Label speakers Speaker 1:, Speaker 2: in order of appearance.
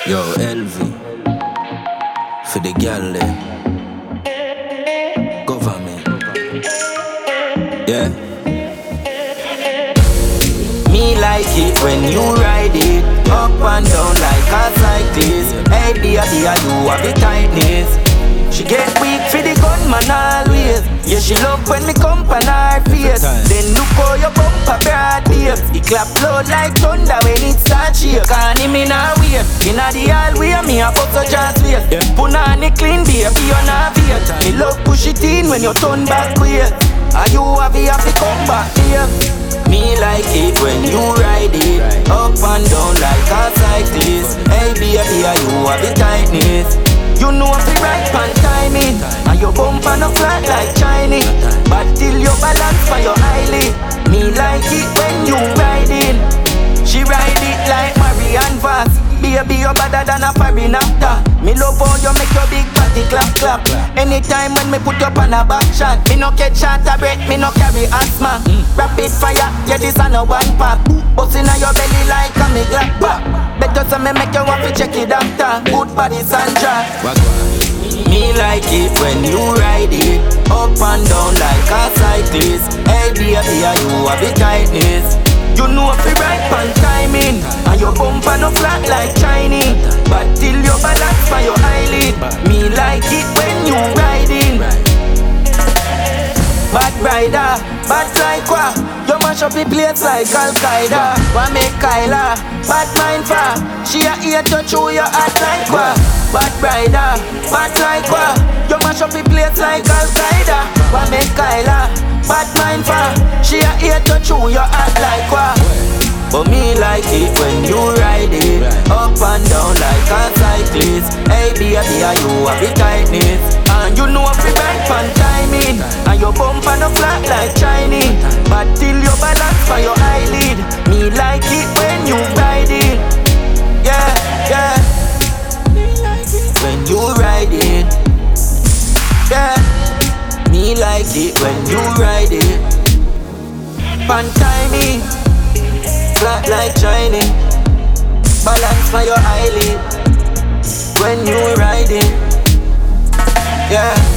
Speaker 1: Yo, LV, for the gal there. Government, yeah. Me like it when you ride it up and down like a cyclist. Hey, dear, you have the tightness. She get weak for the gunman always. Yeah, she love when me come on her face. Then look how your bumper broad babe. It clap loud like thunder when it start shake. Can't him in a wait. Inna the hallway, me a bust a jazz waist. Punani clean baby, you not wait. Me love push it in when you turn back quick. And you have to come back here. Me like it when you ride it up and down like a cyclist. Hey baby, you have the tightness. You know if you right pan timing. And your bumper no flat like Chinese. But till you balance for your eyelid. Me like it when you riding. She ride it like Marianne Vaz. Baby, you better than a foreign actor. Me love how you make your big body clap clap. Anytime when me put up on a back shot. Me no catch shot a breath, me no carry asthma. Rapid fire, yeah this a no one pop. Bust inna your belly like a me glock back. Better say me make you want to check it doctor. Good body Sandra. Me like it when you ride it up and down like a cyclist. Hey baby, you have the tightness. You know if you right pan timing. And your bumper no flat like Chinese. But till you balance for your eyelid. Me like it when you riding. Bad rider, bad like what? You mash up the place like Al-Qaeda. Wa make Kyla, bad mind for. She a here to chew your heart like what? Bad rider, bad like what? You mash up the place like Al-Qaeda. Wa make Kyla, bad mind for. She a here to chew your heart like what? But me like it when you ride it up and down like a cyclist. Hey baby, you have the tightness. And you know if you right pan timing. And your bumper no flat like Chinese. But till you balance for your eyelid. Me like it when you ride it. Yeah, yeah. Me like it when you ride it. Yeah. Me like it when you ride it. Pan timing. Flat like Chinese. Balance for your eyelid when you riding. Yeah.